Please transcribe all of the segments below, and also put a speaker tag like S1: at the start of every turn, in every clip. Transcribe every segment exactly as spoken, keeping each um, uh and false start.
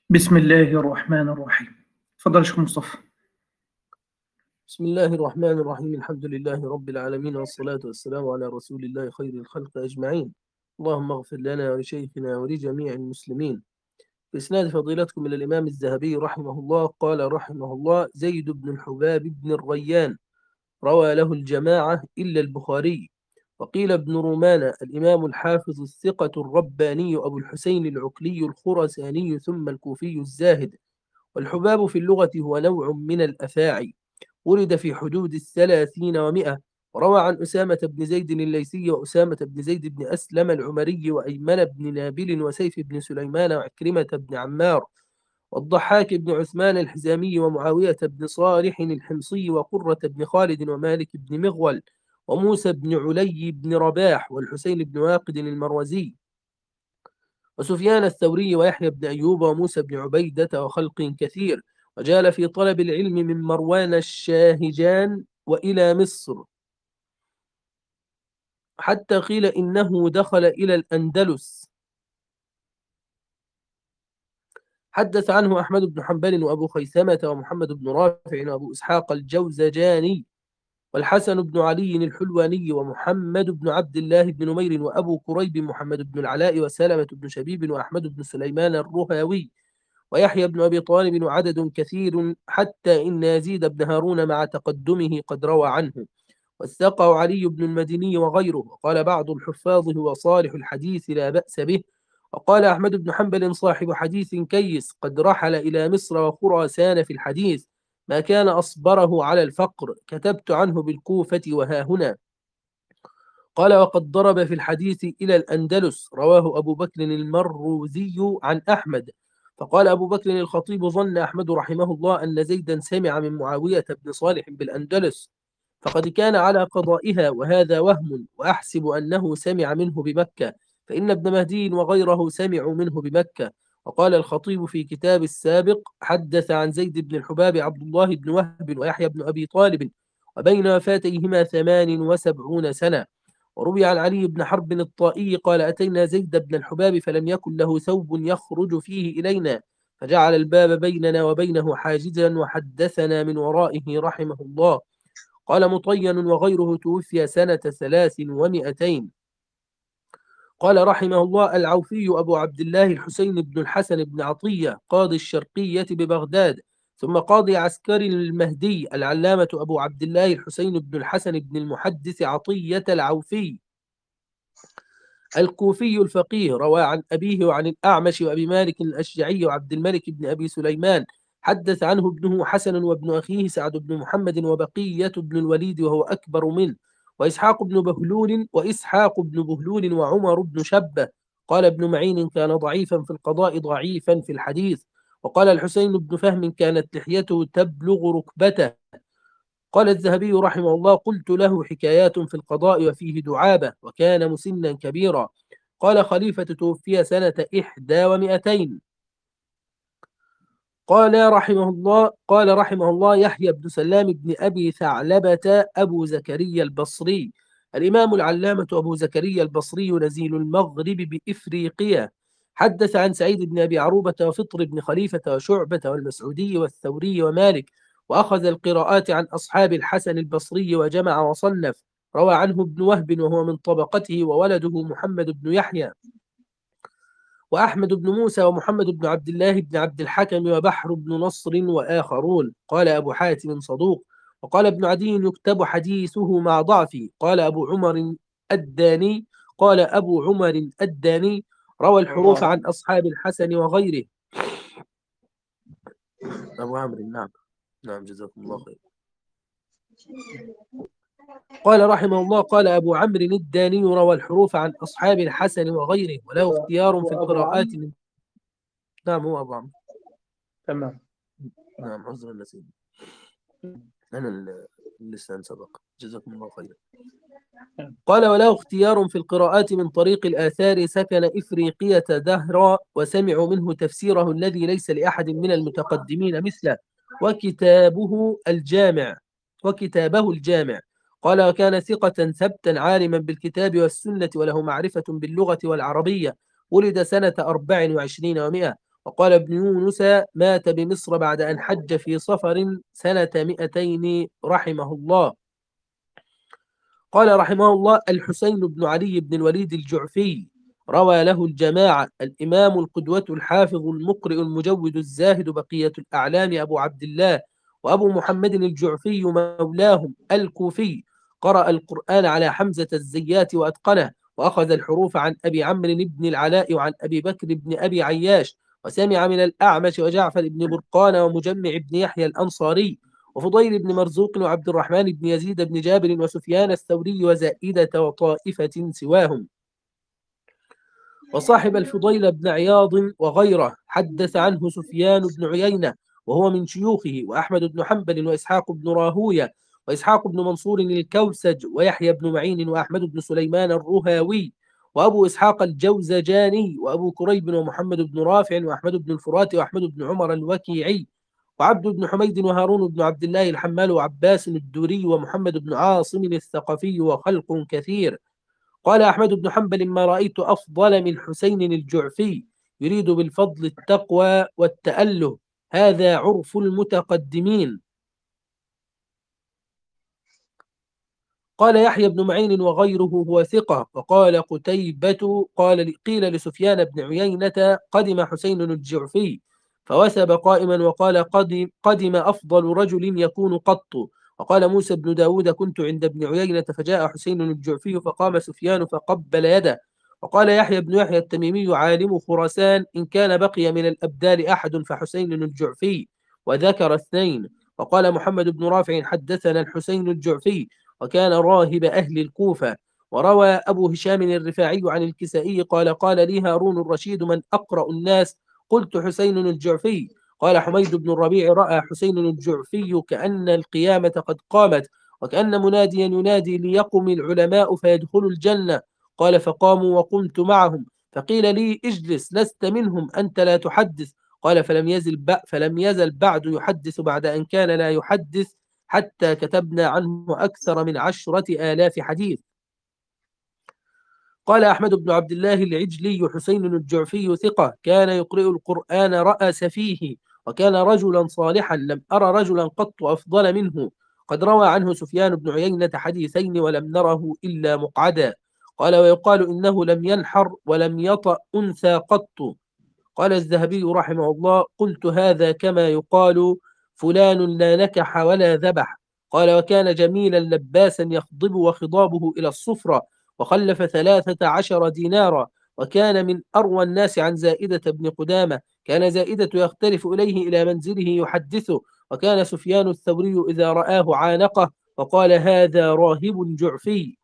S1: بسم الله الرحمن الرحيم. تفضل يا شيخ مصطفى.
S2: بسم الله الرحمن الرحيم. الحمد لله رب العالمين، والصلاة والسلام على رسول الله خير الخلق أجمعين. اللهم اغفر لنا ولشيخنا ولجميع المسلمين. في إسناد فضيلتكم إلى الإمام الذهبي رحمه الله قال رحمه الله: زيد بن الحباب بن الريان روى له الجماعة إلا البخاري. وقيل ابن رومان الإمام الحافظ الثقة الرباني أبو الحسين العقلي الخرساني ثم الكوفي الزاهد. والحباب في اللغة هو نوع من الأفاعي، ولد في حدود الثلاثين ومئة. وروى عن أسامة بن زيد الليثي وأسامة بن زيد بن أسلم العمري وأيمن بن نابل وسيف بن سليمان وعكرمة بن عمار والضحاك بن عثمان الحزامي ومعاوية بن صالح الحمصي وقرة بن خالد ومالك بن مغول وموسى بن علي بن رباح والحسين بن واقد المروزي وسفيان الثوري ويحيى بن أيوب وموسى بن عبيدة وخلق كثير. وجال في طلب العلم من مروان الشاهجان وإلى مصر، حتى قيل إنه دخل إلى الأندلس. حدث عنه أحمد بن حنبل وأبو خيثمة ومحمد بن رافع وأبو إسحاق الجوزجاني والحسن بن علي الحلواني ومحمد بن عبد الله بن نمير وأبو كريب محمد بن العلاء وسلمة بن شبيب وأحمد بن سليمان الرهاوي ويحيى بن أبي طالب وعدد كثير، حتى إن يزيد بن هارون مع تقدمه قد روى عنه. وثقه علي بن المديني وغيره. وقال بعض الحفاظ هو صالح الحديث لا بأس به. وقال أحمد بن حنبل صاحب حديث كيس قد رحل إلى مصر وخراسان في الحديث، ما كان أصبره على الفقر، كتبت عنه بالكوفة وها هنا. قال وقد ضرب في الحديث إلى الأندلس. رواه أبو بكر المروزي عن أحمد. فقال أبو بكر الخطيب: ظن أحمد رحمه الله أن زيدا سمع من معاوية بن صالح بالأندلس، فقد كان على قضائها، وهذا وهم، وأحسب أنه سمع منه بمكة، فإن ابن مهدي وغيره سمعوا منه بمكة. وقال الخطيب في كتاب السابق: حدث عن زيد بن الحباب عبد الله بن وهب ويحيى بن أبي طالب، وبين وفاتيهما ثمان وسبعون سنة. وروي عن علي بن حرب الطائي قال: أتينا زيد بن الحباب فلم يكن له ثوب يخرج فيه إلينا، فجعل الباب بيننا وبينه حاجزا وحدثنا من ورائه رحمه الله. قال مطين وغيره توفي سنة ثلاث ومئتين. قال رحمه الله: العوفي أبو عبد الله الحسين بن الحسن بن عطية قاضي الشرقية ببغداد، ثم قاضي عسكر المهدي العلامة أبو عبد الله الحسين بن الحسن بن المحدث عطية العوفي الكوفي الفقيه. روى عن أبيه وعن الأعمش وأبي مالك الأشجعي وعبد الملك بن أبي سليمان. حدث عنه ابنه حسن وابن أخيه سعد بن محمد وبقية بن الوليد وهو أكبر منه، وإسحاق بن بهلول وإسحاق بن بهلول وعمر بن شبة. قال ابن معين: كان ضعيفا في القضاء ضعيفا في الحديث. وقال الحسين بن فهم: كانت لحيته تبلغ ركبته. قال الذهبي رحمه الله: قلت له حكايات في القضاء وفيه دعابة، وكان مسنا كبيرا. قال خليفة توفي سنة إحدى ومئتين. قال رحمه الله قال رحمه الله يحيى بن سلام بن أبي ثعلبة أبو زكريا البصري الإمام العلامة أبو زكريا البصري نزيل المغرب بإفريقيا. حدث عن سعيد بن أبي عروبة وفطر بن خليفة وشعبة والمسعودي والثوري ومالك، وأخذ القراءات عن أصحاب الحسن البصري وجمع وصنف. روى عنه ابن وهب وهو من طبقته، وولده محمد بن يحيى وأحمد بن موسى ومحمد بن عبد الله بن عبد الحكم وبحر بن نصر وآخرون. قال أبو حاتم: صدوق. وقال ابن عدي: يكتب حديثه مع ضعفه. قال أبو عمر الداني قال أبو عمر الداني روى الحروف
S1: الله.
S2: عن أصحاب الحسن وغيره. أبو عمرو، نعم نعم، جزاكم الله خير. قال رحمه الله: قال أبو عمرو الداني روى الحروف عن أصحاب الحسن وغيره، وله
S1: هو
S2: اختيار في
S1: هو أبو
S2: القراءات
S1: عمرو.
S2: من... نعم، هو أبو عمرو.
S1: تمام.
S2: نعم، عذرا نسيت، أنا ال- اللسان سبق. جزاكم الله خيرا. قال: وله اختيار في القراءات من طريق الآثار، سكن إفريقية دهرا، وسمعوا منه تفسيره الذي ليس لأحد من المتقدمين مثله، وكتابه الجامع وكتابه الجامع. قال: وكان ثقة ثبتا عالما بالكتاب والسنة، وله معرفة باللغة والعربية. ولد سنة أربع وعشرين ومائة. وقال ابن يونس مات بمصر بعد أن حج في صفر سنة مئتين رحمه الله. قال رحمه الله: الحسين بن علي بن الوليد الجعفي روى له الجماعة: الإمام القدوة الحافظ المقرئ المجود الزاهد بقية الأعلام أبو عبد الله وأبو محمد الجعفي مولاهم الكوفي، قرأ القرآن على حمزة الزيات وأتقنه، وأخذ الحروف عن أبي عمرو بن العلاء وعن أبي بكر بن أبي عياش، وسمع من الأعمش وجعفر بن برقان ومجمع بن يحيى الأنصاري وفضيل بن مرزوق وعبد الرحمن بن يزيد بن جابر وسفيان الثوري وزائدة وطائفة سواهم. وصاحب الفضيل بن عياض وغيره حدث عنه سفيان بن عيينة وهو من شيوخه، وأحمد بن حنبل وإسحاق بن راهوية وإسحاق بن منصور الكوسج ويحيى بن معين وأحمد بن سليمان الرهاوي وأبو إسحاق الجوزجاني وأبو كريب ومحمد بن رافع وأحمد بن الفرات وأحمد بن عمر الوكيعي وعبد بن حميد وهارون بن عبد الله الحمال وعباس الدوري ومحمد بن عاصم الثقفي وخلق كثير. قال أحمد بن حنبل: ما رأيت أفضل من حسين الجعفي، يريد بالفضل التقوى والتأله، هذا عرف المتقدمين. قال يحيى بن معين وغيره هو ثقة. وقال قتيبة قال قيل لسفيان بن عيينة: قدم حسين الجعفي، فوثب قائما وقال: قدم, قدم أفضل رجل يكون قط. وقال موسى بن داود: كنت عند ابن عيينة فجاء حسين الجعفي فقام سفيان فقبل يده. وقال يحيى بن يحيى التميمي عالم خراسان: إن كان بقي من الأبدال أحد فحسين الجعفي، وذكر اثنين. وقال محمد بن رافع: حدثنا الحسين الجعفي، وكان راهب أهل الكوفة. وروى أبو هشام الرفاعي عن الكسائي قال: قال لي هارون الرشيد: من أقرأ الناس؟ قلت: حسين الجعفي. قال حميد بن الربيع: رأى حسين الجعفي كأن القيامة قد قامت، وكأن مناديا ينادي: ليقم العلماء فيدخلوا الجنة. قال: فقاموا وقمت معهم، فقيل لي: اجلس، لست منهم، أنت لا تحدث. قال: فلم يزل فلم يزل بعد يحدث بعد أن كان لا يحدث، حتى كتبنا عنه أكثر من عشرة آلاف حديث. قال أحمد بن عبد الله العجلي: حسين الجعفي ثقة، كان يقرئ القرآن رأس فيه، وكان رجلا صالحا، لم أرى رجلا قط أفضل منه. قد روى عنه سفيان بن عيينة حديثين ولم نره إلا مقعدا. قال: ويقال إنه لم ينحر ولم يطأ أنثى قط. قال الذهبي رحمه الله: قلت هذا كما يقال فلان لا نكح ولا ذبح. قال: وكان جميلا لباسا يخضب وخضابه إلى الصفرة، وخلف ثلاثة عشر دينارا، وكان من أروى الناس عن زائدة بن قدامة، كان زائدة يختلف إليه إلى منزله يحدثه، وكان سفيان الثوري إذا رآه عانقه وقال: هذا راهب جعفي.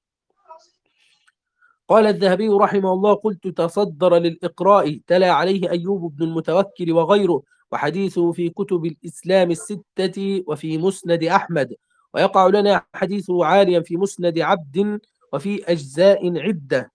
S2: قال الذهبي رحمه الله: قلت تصدر للإقراء، تلا عليه أيوب بن المتوكل وغيره، وحديثه في كتب الإسلام الستة وفي مسند أحمد، ويقع لنا حديثه عاليا في مسند عبد وفي أجزاء عدة.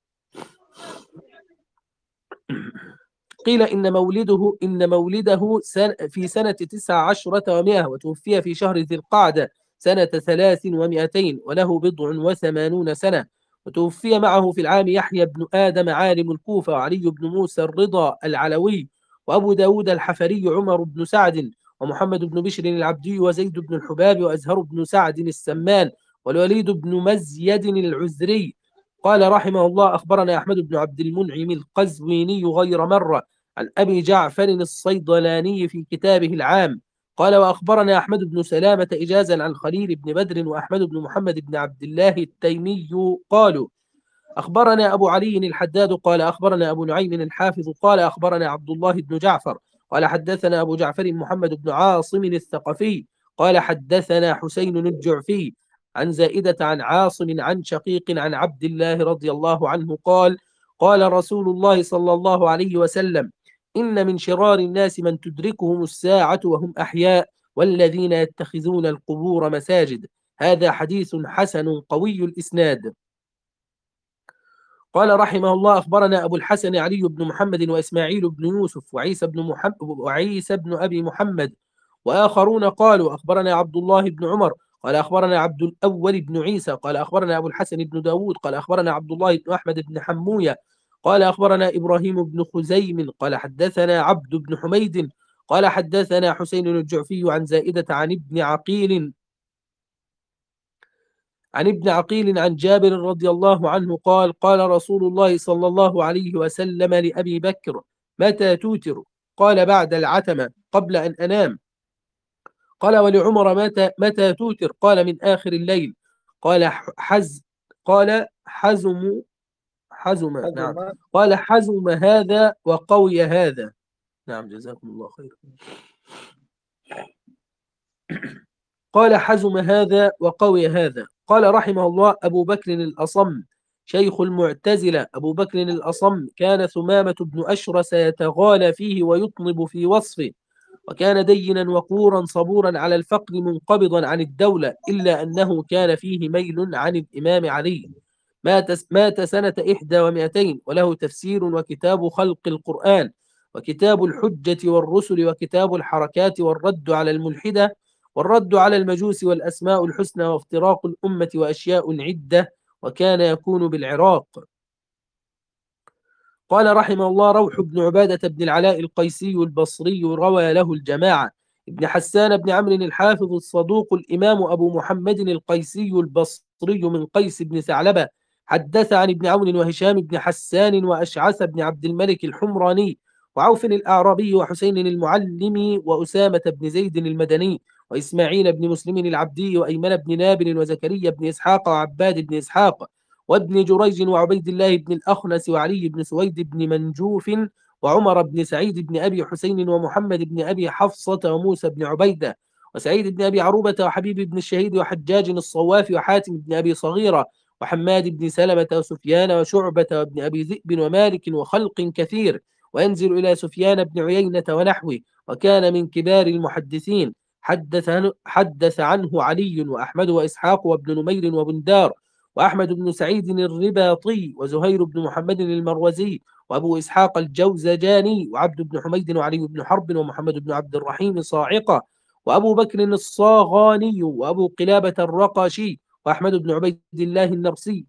S2: قيل إن مولده إن مولده سن في سنة تسع عشرة ومائة، وتوفي في شهر ذي القعدة سنة ثلاث ومائتين، وله بضع وثمانون سنة. وتوفي معه في العام يحيى بن آدم عالم الكوفة، وعلي بن موسى الرضا العلوي، وأبو داود الحفري، عمر بن سعد، ومحمد بن بشر العبدي، وزيد بن الحباب، وأزهر بن سعد السمان، والوليد بن مزيد العزري. قال رحمه الله: أخبرنا أحمد بن عبد المنعم القزويني غير مرة عن أبي جعفر الصيدلاني في كتابه العام. قال: وأخبرنا أحمد بن سلامة إجازا عن خليل بن بدر وأحمد بن محمد بن عبد الله التيمي قالوا: أخبرنا أبو علي الحداد قال: أخبرنا أبو نعيم الحافظ قال: أخبرنا عبد الله بن جعفر قال: حدثنا أبو جعفر محمد بن عاصم الثقفي قال: حدثنا حسين الجعفي عن زائدة عن عاصم عن شقيق عن عبد الله رضي الله عنه قال: قال رسول الله صلى الله عليه وسلم: إن من شرار الناس من تدركهم الساعة وهم أحياء، والذين يتخذون القبور مساجد. هذا حديث حسن قوي الإسناد. قال رحمه الله: أخبرنا أبو الحسن علي بن محمد وإسماعيل بن يوسف وعيسى بن محمد وعيسى بن أبي محمد وآخرون قالوا: أخبرنا عبد الله بن عمر قال: أخبرنا عبد الأول بن عيسى قال: أخبرنا أبو الحسن بن داود قال: أخبرنا عبد الله بن أحمد بن حموية قال أخبرنا إبراهيم بن خزيم قال حدثنا عبد بن حميد قال حدثنا حسين الجعفي عن زائدة عن ابن عقيل عن ابن عقيل عن جابر رضي الله عنه قال قال رسول الله صلى الله عليه وسلم لأبي بكر متى توتر؟ قال بعد العتمة قبل أن أنام. قال ولعمر متى متى توتر؟ قال من آخر الليل. قال حز قال حزم حزم نعم
S1: حزم.
S2: قال حزم هذا وقوي هذا. نعم جزاكم الله خيرا. قال حزم هذا وقوي هذا. قال رحمه الله أبو بكر الأصم شيخ المعتزلة. أبو بكر الأصم كان ثمامة بن أشرس يتغالى فيه ويطنب في وصفه، وكان دينا وقورا صبورا على الفقر منقبضا عن الدولة، إلا أنه كان فيه ميل عن الإمام علي. مات مات سنة إحدى ومائتين، وله تفسير وكتاب خلق القرآن وكتاب الحجة والرسل وكتاب الحركات والرد على الملحدة والرد على المجوس والأسماء الحسنى وافتراق الأمة وأشياء عدة، وكان يكون بالعراق. قال رحمه الله روح بن عبادة بن العلاء القيسي البصري روى له الجماعة. ابن حسان بن عمرو الحافظ الصدوق الإمام أبو محمد القيسي البصري من قيس بن ثعلبة حدث عن ابن عون وهشام بن حسان وأشعث بن عبد الملك الحمراني وعوف الأعرابي وحسين المعلم وأسامة بن زيد المدني وإسماعيل بن مسلم العبدي وأيمن بن نابل وزكريا بن إسحاق وعباد بن إسحاق وابن جريج وعبيد الله بن الأخنس وعلي بن سويد بن منجوف وعمر بن سعيد بن أبي حسين ومحمد بن أبي حفصة وموسى بن عبيدة وسعيد بن أبي عروبة وحبيب بن الشهيد وحجاج الصواف وحاتم بن أبي صغيرة وحماد بن سلمة وسفيان وشعبة وابن أبي ذئب ومالك وخلق كثير، وينزل إلى سفيان بن عيينة ونحوه، وكان من كبار المحدثين. حدث عنه, حدث عنه علي وأحمد وإسحاق وابن نمير وبندار وأحمد بن سعيد الرباطي وزهير بن محمد المروزي وأبو إسحاق الجوزجاني وعبد بن حميد وعلي بن حرب ومحمد بن عبد الرحيم صاعقة وأبو بكر الصاغاني وأبو قلابة الرقاشي وأحمد بن عبيد الله النرسي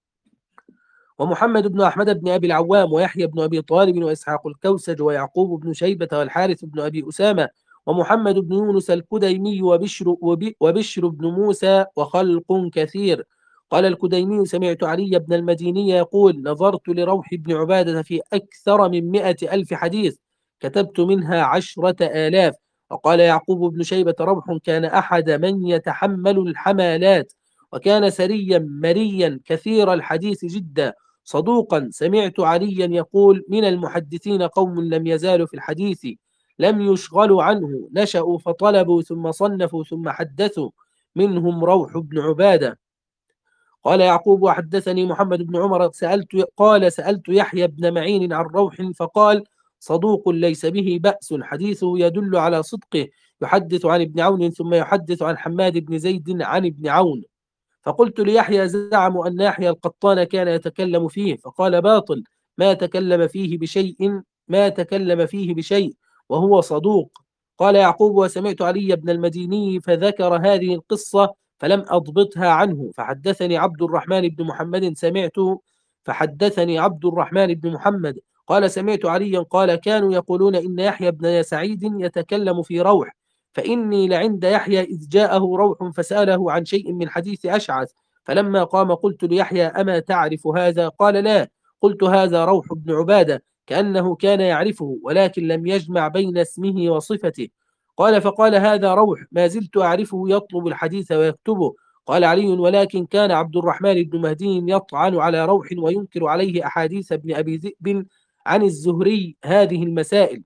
S2: ومحمد بن أحمد بن أبي العوام ويحيى بن أبي طالب وإسحاق الكوسج ويعقوب بن شيبة والحارث بن أبي أسامة ومحمد بن يونس الكديمي وبشر, وبشر بن موسى وخلق كثير. قال الكديمي سمعت علي بن المديني يقول نظرت لروح بن عبادة في أكثر من مئة ألف حديث كتبت منها عشرة آلاف. وقال يعقوب بن شيبة روح كان أحد من يتحمل الحمالات، وكان سريا مريا كثير الحديث جدا صدوقا. سمعت عليا يقول من المحدثين قوم لم يزالوا في الحديث لم يشغلوا عنه، نشأوا فطلبوا ثم صنفوا ثم حدثوا، منهم روح بن عبادة. قال يعقوب وحدثني محمد بن عمر سألت قال سألت يحيى بن معين عن روح فقال صدوق ليس به بأس، حديثه يدل على صدقه، يحدث عن ابن عون ثم يحدث عن حماد بن زيد عن ابن عون. فقلت ليحيى زعموا أن يحيى القطان كان يتكلم فيه، فقال باطل، ما تكلم فيه بشيء ما تكلم فيه بشيء وهو صدوق. قال يعقوب وسمعت علي بن المديني فذكر هذه القصة فلم أضبطها عنه، فحدثني عبد الرحمن بن محمد سمعته فحدثني عبد الرحمن بن محمد قال سمعت عليا قال كانوا يقولون إن يحيى بن سعيد يتكلم في روح، فإني لعند يحيى إذ جاءه روح فسأله عن شيء من حديث أشعث، فلما قام قلت ليحيى أما تعرف هذا؟ قال لا. قلت هذا روح بن عبادة، كأنه كان يعرفه ولكن لم يجمع بين اسمه وصفته. قال فقال هذا روح ما زلت أعرفه يطلب الحديث ويكتبه. قال علي ولكن كان عبد الرحمن بن مهدي يطعن على روح وينكر عليه أحاديث ابن أبي ذئب عن الزهري هذه المسائل.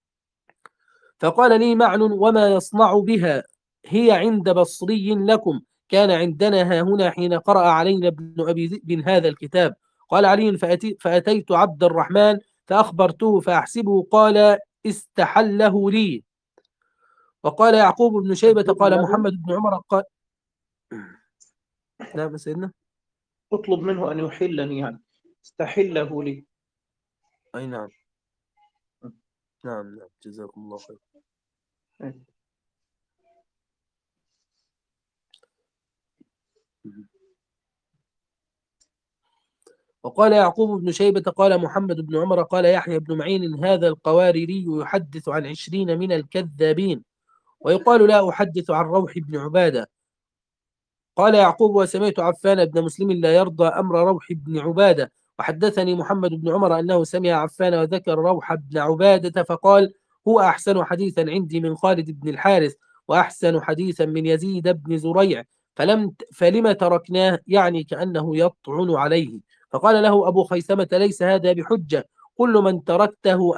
S2: فقال لي معن وما يصنع بها؟ هي عند بصري لكم، كان عندنا ها هنا حين قرأ علينا ابن أبي ذئب هذا الكتاب. قال علي فأتي فأتيت عبد الرحمن فأخبرته فأحسبه قال استحله لي. وقال يعقوب بن شيبة قال محمد بن عمر قال نعم سيدنا
S1: اطلب منه أن يحلني، يعني استحله لي.
S2: أي نعم نعم نعم جزاكم الله خير. وقال يعقوب بن شيبة قال محمد بن عمر قال يحيى بن معين هذا القواريري يحدث عن عشرين من الكذابين، ويقال لا أحدث عن روح بن عبادة. قال يعقوب وسمعت عفان بن مسلم لا يرضى أمر روح بن عبادة، وحدثني محمد بن عمر أنه سمع عفان وذكر روح بن عبادة فقال هو أحسن حديثا عندي من خالد بن الحارث، وأحسن حديثا من يزيد بن زريع، فلم فلم تركناه، يعني كأنه يطعن عليه. فقال له أبو خيثمة ليس هذا بحجة، كل من تركته